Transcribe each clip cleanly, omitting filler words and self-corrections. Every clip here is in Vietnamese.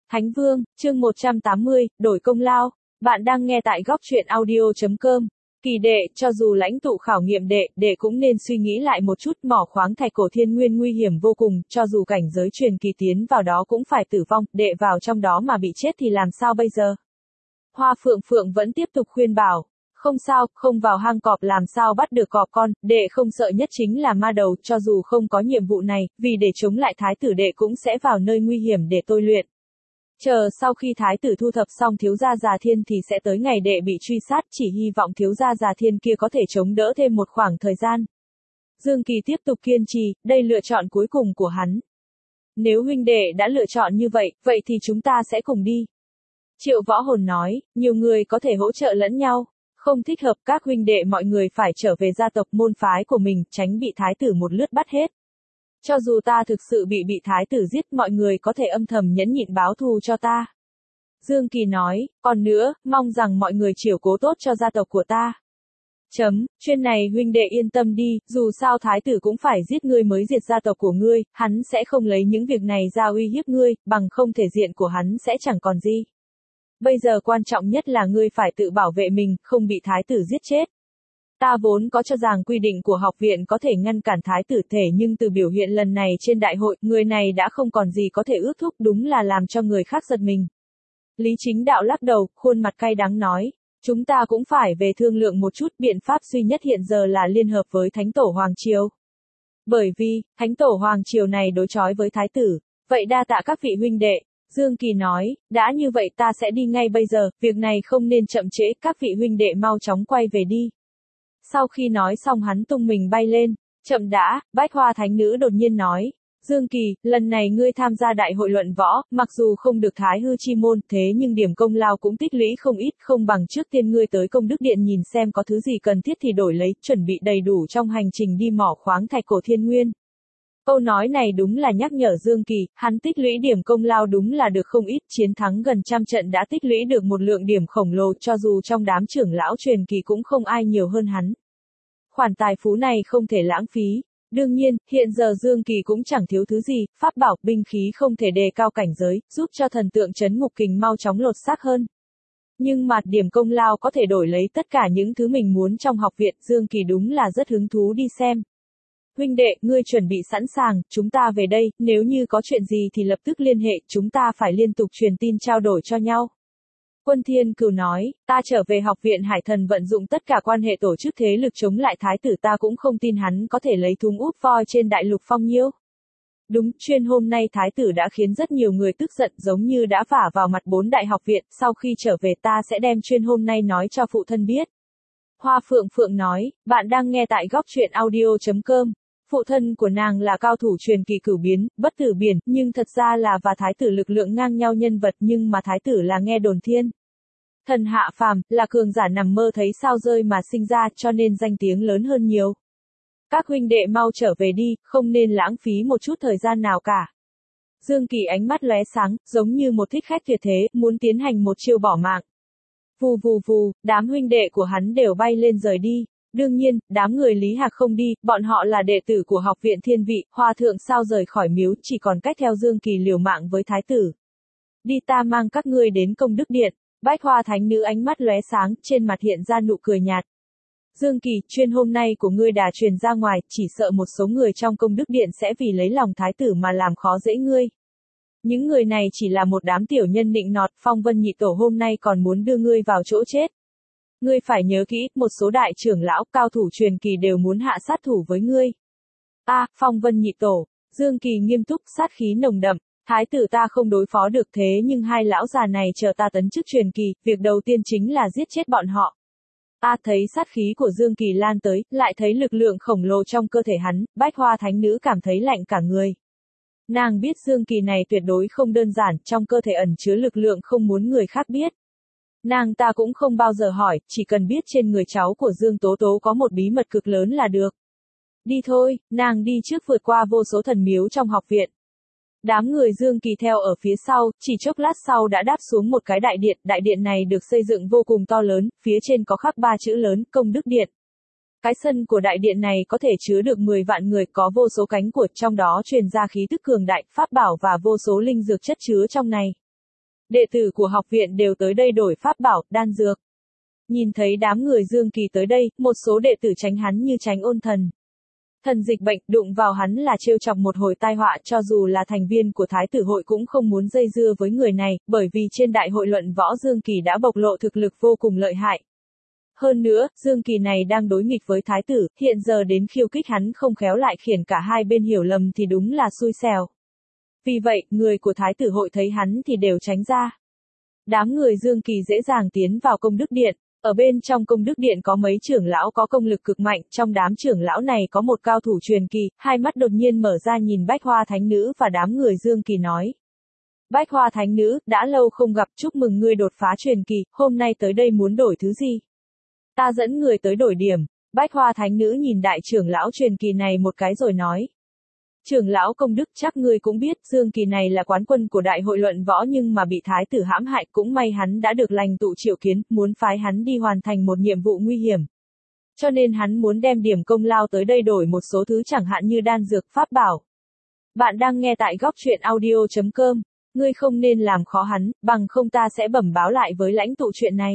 Thánh Vương, chương 180, đổi công lao. Bạn đang nghe tại góc truyện audio.com. Kỳ đệ, cho dù lãnh tụ khảo nghiệm đệ cũng nên suy nghĩ lại một chút, mỏ khoáng thạch cổ thiên nguyên nguy hiểm vô cùng, cho dù cảnh giới truyền kỳ tiến vào đó cũng phải tử vong, đệ vào trong đó mà bị chết thì làm sao bây giờ? Hoa Phượng Phượng vẫn tiếp tục khuyên bảo. Không sao, không vào hang cọp làm sao bắt được cọp con, đệ không sợ nhất chính là ma đầu, cho dù không có nhiệm vụ này, vì để chống lại thái tử đệ cũng sẽ vào nơi nguy hiểm để tôi luyện. Chờ sau khi thái tử thu thập xong thiếu gia Già Thiên thì sẽ tới ngày đệ bị truy sát, chỉ hy vọng thiếu gia Già Thiên kia có thể chống đỡ thêm một khoảng thời gian. Dương Kỳ tiếp tục kiên trì, đây lựa chọn cuối cùng của hắn. Nếu huynh đệ đã lựa chọn như vậy, vậy thì chúng ta sẽ cùng đi. Triệu Võ Hồn nói, nhiều người có thể hỗ trợ lẫn nhau. Không thích hợp, các huynh đệ mọi người phải trở về gia tộc môn phái của mình, tránh bị thái tử một lướt bắt hết. Cho dù ta thực sự bị thái tử giết, mọi người có thể âm thầm nhẫn nhịn báo thù cho ta. Dương Kỳ nói, còn nữa, mong rằng mọi người chiếu cố tốt cho gia tộc của ta. Chuyên này huynh đệ yên tâm đi, dù sao thái tử cũng phải giết ngươi mới diệt gia tộc của ngươi, hắn sẽ không lấy những việc này ra uy hiếp ngươi, bằng không thể diện của hắn sẽ chẳng còn gì. Bây giờ quan trọng nhất là ngươi phải tự bảo vệ mình, không bị thái tử giết chết. Ta vốn có cho rằng quy định của học viện có thể ngăn cản thái tử thể, nhưng từ biểu hiện lần này trên đại hội, người này đã không còn gì có thể ước thúc, đúng là làm cho người khác giật mình. Lý Chính Đạo lắc đầu, khuôn mặt cay đắng nói, chúng ta cũng phải về thương lượng một chút, biện pháp duy nhất hiện giờ là liên hợp với Thánh Tổ Hoàng Triều. Bởi vì, Thánh Tổ Hoàng Triều này đối chói với thái tử, vậy đa tạ các vị huynh đệ. Dương Kỳ nói, đã như vậy ta sẽ đi ngay bây giờ, việc này không nên chậm trễ, các vị huynh đệ mau chóng quay về đi. Sau khi nói xong hắn tung mình bay lên, chậm đã, Bách Hoa Thánh Nữ đột nhiên nói, Dương Kỳ, lần này ngươi tham gia đại hội luận võ, mặc dù không được Thái Hư Chi Môn, thế nhưng điểm công lao cũng tích lũy không ít, không bằng trước tiên ngươi tới Công Đức Điện nhìn xem có thứ gì cần thiết thì đổi lấy, chuẩn bị đầy đủ trong hành trình đi mỏ khoáng thạch cổ thiên nguyên. Câu nói này đúng là nhắc nhở Dương Kỳ, hắn tích lũy điểm công lao đúng là được không ít, chiến thắng gần trăm trận đã tích lũy được một lượng điểm khổng lồ, cho dù trong đám trưởng lão truyền kỳ cũng không ai nhiều hơn hắn. Khoản tài phú này không thể lãng phí. Đương nhiên, hiện giờ Dương Kỳ cũng chẳng thiếu thứ gì, pháp bảo, binh khí không thể đề cao cảnh giới, giúp cho thần tượng trấn ngục kình mau chóng lột xác hơn. Nhưng mà điểm công lao có thể đổi lấy tất cả những thứ mình muốn trong học viện, Dương Kỳ đúng là rất hứng thú đi xem. Huynh đệ, ngươi chuẩn bị sẵn sàng, chúng ta về đây, nếu như có chuyện gì thì lập tức liên hệ, chúng ta phải liên tục truyền tin trao đổi cho nhau. Quân Thiên Cửu nói, ta trở về học viện Hải Thần vận dụng tất cả quan hệ tổ chức thế lực chống lại thái tử, ta cũng không tin hắn có thể lấy thúng úp voi trên đại lục phong nhiêu. Đúng, chuyên hôm nay thái tử đã khiến rất nhiều người tức giận, giống như đã vả vào mặt 4 đại học viện, sau khi trở về ta sẽ đem chuyên hôm nay nói cho phụ thân biết. Hoa Phượng Phượng nói, bạn đang nghe tại góc truyện audio.com. Phụ thân của nàng là cao thủ truyền kỳ cửu biến, bất tử biển, nhưng thật ra là và thái tử lực lượng ngang nhau nhân vật, nhưng mà thái tử là nghe đồn thiên thần hạ phàm, là cường giả nằm mơ thấy sao rơi mà sinh ra, cho nên danh tiếng lớn hơn nhiều. Các huynh đệ mau trở về đi, không nên lãng phí một chút thời gian nào cả. Dương Kỳ ánh mắt lóe sáng, giống như một thích khách tuyệt thế, muốn tiến hành một chiêu bỏ mạng. Vù vù vù, đám huynh đệ của hắn đều bay lên rời đi. Đương nhiên, đám người Lý Hạc không đi, bọn họ là đệ tử của học viện Thiên Vị, Hòa thượng sao rời khỏi miếu, chỉ còn cách theo Dương Kỳ liều mạng với thái tử. Đi, ta mang các ngươi đến Công Đức Điện. Bách Hoa Thánh Nữ ánh mắt lóe sáng, trên mặt hiện ra nụ cười nhạt. Dương Kỳ, chuyên hôm nay của ngươi đã truyền ra ngoài, chỉ sợ một số người trong Công Đức Điện sẽ vì lấy lòng thái tử mà làm khó dễ ngươi. Những người này chỉ là một đám tiểu nhân nịnh nọt, Phong Vân Nhị Tổ hôm nay còn muốn đưa ngươi vào chỗ chết. Ngươi phải nhớ kỹ, một số đại trưởng lão, cao thủ truyền kỳ đều muốn hạ sát thủ với ngươi. Phong Vân Nhị Tổ. Dương Kỳ nghiêm túc, sát khí nồng đậm. Thái tử ta không đối phó được, thế nhưng hai lão già này chờ ta tấn chức truyền kỳ, việc đầu tiên chính là giết chết bọn họ. Thấy sát khí của Dương Kỳ lan tới, lại thấy lực lượng khổng lồ trong cơ thể hắn, Bách Hoa Thánh Nữ cảm thấy lạnh cả người. Nàng biết Dương Kỳ này tuyệt đối không đơn giản, trong cơ thể ẩn chứa lực lượng không muốn người khác biết. Nàng ta cũng không bao giờ hỏi, chỉ cần biết trên người cháu của Dương Tố Tố có một bí mật cực lớn là được. Đi thôi, nàng đi trước vượt qua vô số thần miếu trong học viện. Đám người Dương Kỳ theo ở phía sau, chỉ chốc lát sau đã đáp xuống một cái đại điện này được xây dựng vô cùng to lớn, phía trên có khắc 3 chữ lớn, Công Đức Điện. Cái sân của đại điện này có thể chứa được 10 vạn người, có vô số cánh của, trong đó truyền ra khí tức cường đại, pháp bảo và vô số linh dược chất chứa trong này. đệ tử của học viện đều tới đây đổi pháp bảo, đan dược. Nhìn thấy đám người Dương Kỳ tới đây, một số đệ tử tránh hắn như tránh ôn thần. Thần dịch bệnh đụng vào hắn là trêu chọc một hồi tai họa, cho dù là thành viên của Thái tử hội cũng không muốn dây dưa với người này, bởi vì trên đại hội luận võ Dương Kỳ đã bộc lộ thực lực vô cùng lợi hại. Hơn nữa, Dương Kỳ này đang đối nghịch với Thái tử, hiện giờ đến khiêu kích hắn không khéo lại khiến cả hai bên hiểu lầm thì đúng là xui xẻo. Vì vậy, người của Thái tử hội thấy hắn thì đều tránh ra. Đám người Dương Kỳ dễ dàng tiến vào công đức điện. Ở bên trong công đức điện có mấy trưởng lão có công lực cực mạnh, trong đám trưởng lão này có một cao thủ truyền kỳ, hai mắt đột nhiên mở ra nhìn Bách Hoa Thánh Nữ và đám người Dương Kỳ nói. Bách Hoa Thánh Nữ, đã lâu không gặp, chúc mừng ngươi đột phá truyền kỳ, hôm nay tới đây muốn đổi thứ gì? Ta dẫn người tới đổi điểm. Bách Hoa Thánh Nữ nhìn đại trưởng lão truyền kỳ này một cái rồi nói. Trưởng lão công đức, chắc ngươi cũng biết, Dương Kỳ này là quán quân của đại hội luận võ nhưng mà bị thái tử hãm hại, cũng may hắn đã được lãnh tụ triệu kiến, muốn phái hắn đi hoàn thành một nhiệm vụ nguy hiểm. Cho nên hắn muốn đem điểm công lao tới đây đổi một số thứ chẳng hạn như đan dược, pháp bảo. Bạn đang nghe tại góc truyện audio.com, ngươi không nên làm khó hắn, bằng không ta sẽ bẩm báo lại với lãnh tụ chuyện này.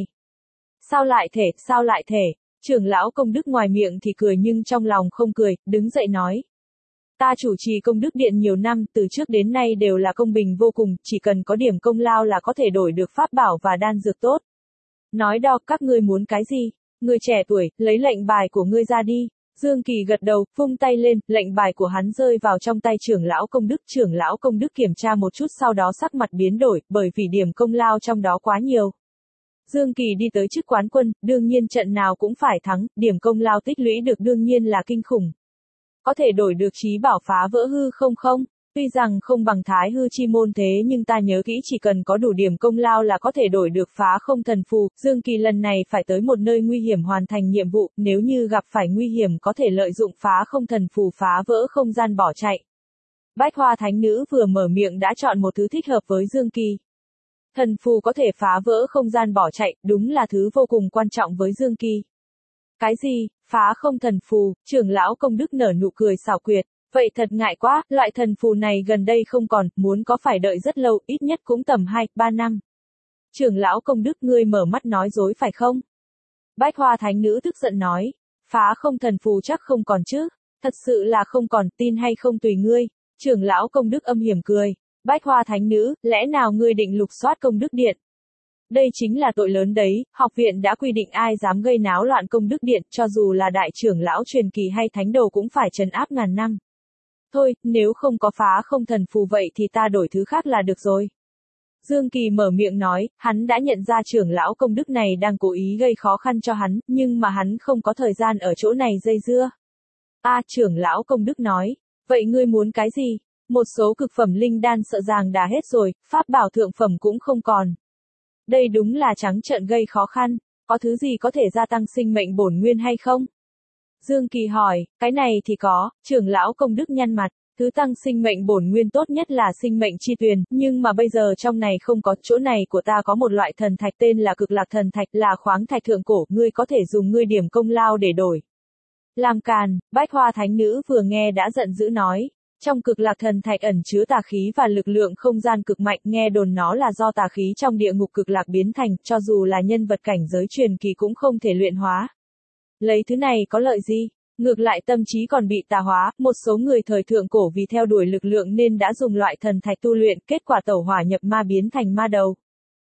Sao lại thể, trưởng lão công đức ngoài miệng thì cười nhưng trong lòng không cười, đứng dậy nói. Ta chủ trì công đức điện nhiều năm, từ trước đến nay đều là công bình vô cùng, chỉ cần có điểm công lao là có thể đổi được pháp bảo và đan dược tốt. Nói đo, các ngươi muốn cái gì? Người trẻ tuổi, lấy lệnh bài của ngươi ra đi. Dương Kỳ gật đầu, vung tay lên, lệnh bài của hắn rơi vào trong tay trưởng lão công đức kiểm tra một chút sau đó sắc mặt biến đổi, bởi vì điểm công lao trong đó quá nhiều. Dương Kỳ đi tới chức quán quân, đương nhiên trận nào cũng phải thắng, điểm công lao tích lũy được đương nhiên là kinh khủng. Có thể đổi được chí bảo phá vỡ hư không? Tuy rằng không bằng Thái hư chi môn thế nhưng ta nhớ kỹ chỉ cần có đủ điểm công lao là có thể đổi được phá không thần phù. Dương Kỳ lần này phải tới một nơi nguy hiểm hoàn thành nhiệm vụ, nếu như gặp phải nguy hiểm có thể lợi dụng phá không thần phù phá vỡ không gian bỏ chạy. Bách Hoa Thánh Nữ vừa mở miệng đã chọn một thứ thích hợp với Dương Kỳ. Thần phù có thể phá vỡ không gian bỏ chạy, đúng là thứ vô cùng quan trọng với Dương Kỳ. Cái gì, phá không thần phù, trưởng lão công đức nở nụ cười xảo quyệt, vậy thật ngại quá, loại thần phù này gần đây không còn, muốn có phải đợi rất lâu, ít nhất cũng tầm 2-3 năm. Trưởng lão công đức ngươi mở mắt nói dối phải không? Bách Hoa Thánh Nữ tức giận nói, phá không thần phù chắc không còn chứ, thật sự là không còn, tin hay không tùy ngươi. Trưởng lão công đức âm hiểm cười, Bách Hoa Thánh Nữ, lẽ nào ngươi định lục soát công đức điện? Đây chính là tội lớn đấy, học viện đã quy định ai dám gây náo loạn công đức điện, cho dù là đại trưởng lão truyền kỳ hay thánh đầu cũng phải trấn áp ngàn năm. Thôi, nếu không có phá không thần phù vậy thì ta đổi thứ khác là được rồi. Dương Kỳ mở miệng nói, hắn đã nhận ra trưởng lão công đức này đang cố ý gây khó khăn cho hắn, nhưng mà hắn không có thời gian ở chỗ này dây dưa. Trưởng lão công đức nói, vậy ngươi muốn cái gì? Một số cực phẩm linh đan sợ rằng đã hết rồi, pháp bảo thượng phẩm cũng không còn. Đây đúng là trắng trợn gây khó khăn, có thứ gì có thể gia tăng sinh mệnh bổn nguyên hay không? Dương Kỳ hỏi, cái này thì có, trưởng lão công đức nhăn mặt, thứ tăng sinh mệnh bổn nguyên tốt nhất là sinh mệnh chi tuyền, nhưng mà bây giờ trong này không có, chỗ này của ta có một loại thần thạch tên là cực lạc thần thạch, là khoáng thạch thượng cổ, ngươi có thể dùng ngươi điểm công lao để đổi. Làm càn, Bách Hoa Thánh Nữ vừa nghe đã giận dữ nói. Trong cực lạc thần thạch ẩn chứa tà khí và lực lượng không gian cực mạnh, nghe đồn nó là do tà khí trong địa ngục cực lạc biến thành, cho dù là nhân vật cảnh giới truyền kỳ cũng không thể luyện hóa. Lấy thứ này có lợi gì? Ngược lại tâm trí còn bị tà hóa, một số người thời thượng cổ vì theo đuổi lực lượng nên đã dùng loại thần thạch tu luyện, kết quả tẩu hỏa nhập ma biến thành ma đầu.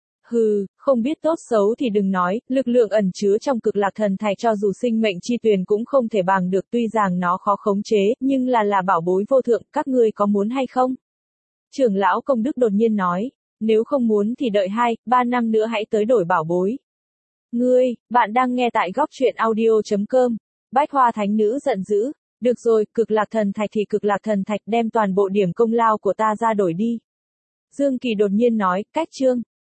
Hừ, không biết tốt xấu thì đừng nói, lực lượng ẩn chứa trong cực lạc thần thạch cho dù sinh mệnh chi tuyền cũng không thể bằng được, tuy rằng nó khó khống chế, nhưng là bảo bối vô thượng, các ngươi có muốn hay không? Trưởng lão công đức đột nhiên nói, nếu không muốn thì đợi 2-3 năm nữa hãy tới đổi bảo bối. Bạn đang nghe tại góc truyện audio.com. Bách Hoa Thánh Nữ giận dữ, được rồi, cực lạc thần thạch thì cực lạc thần thạch, đem toàn bộ điểm công lao của ta ra đổi đi. Dương Kỳ đột nhiên nói, cách chương.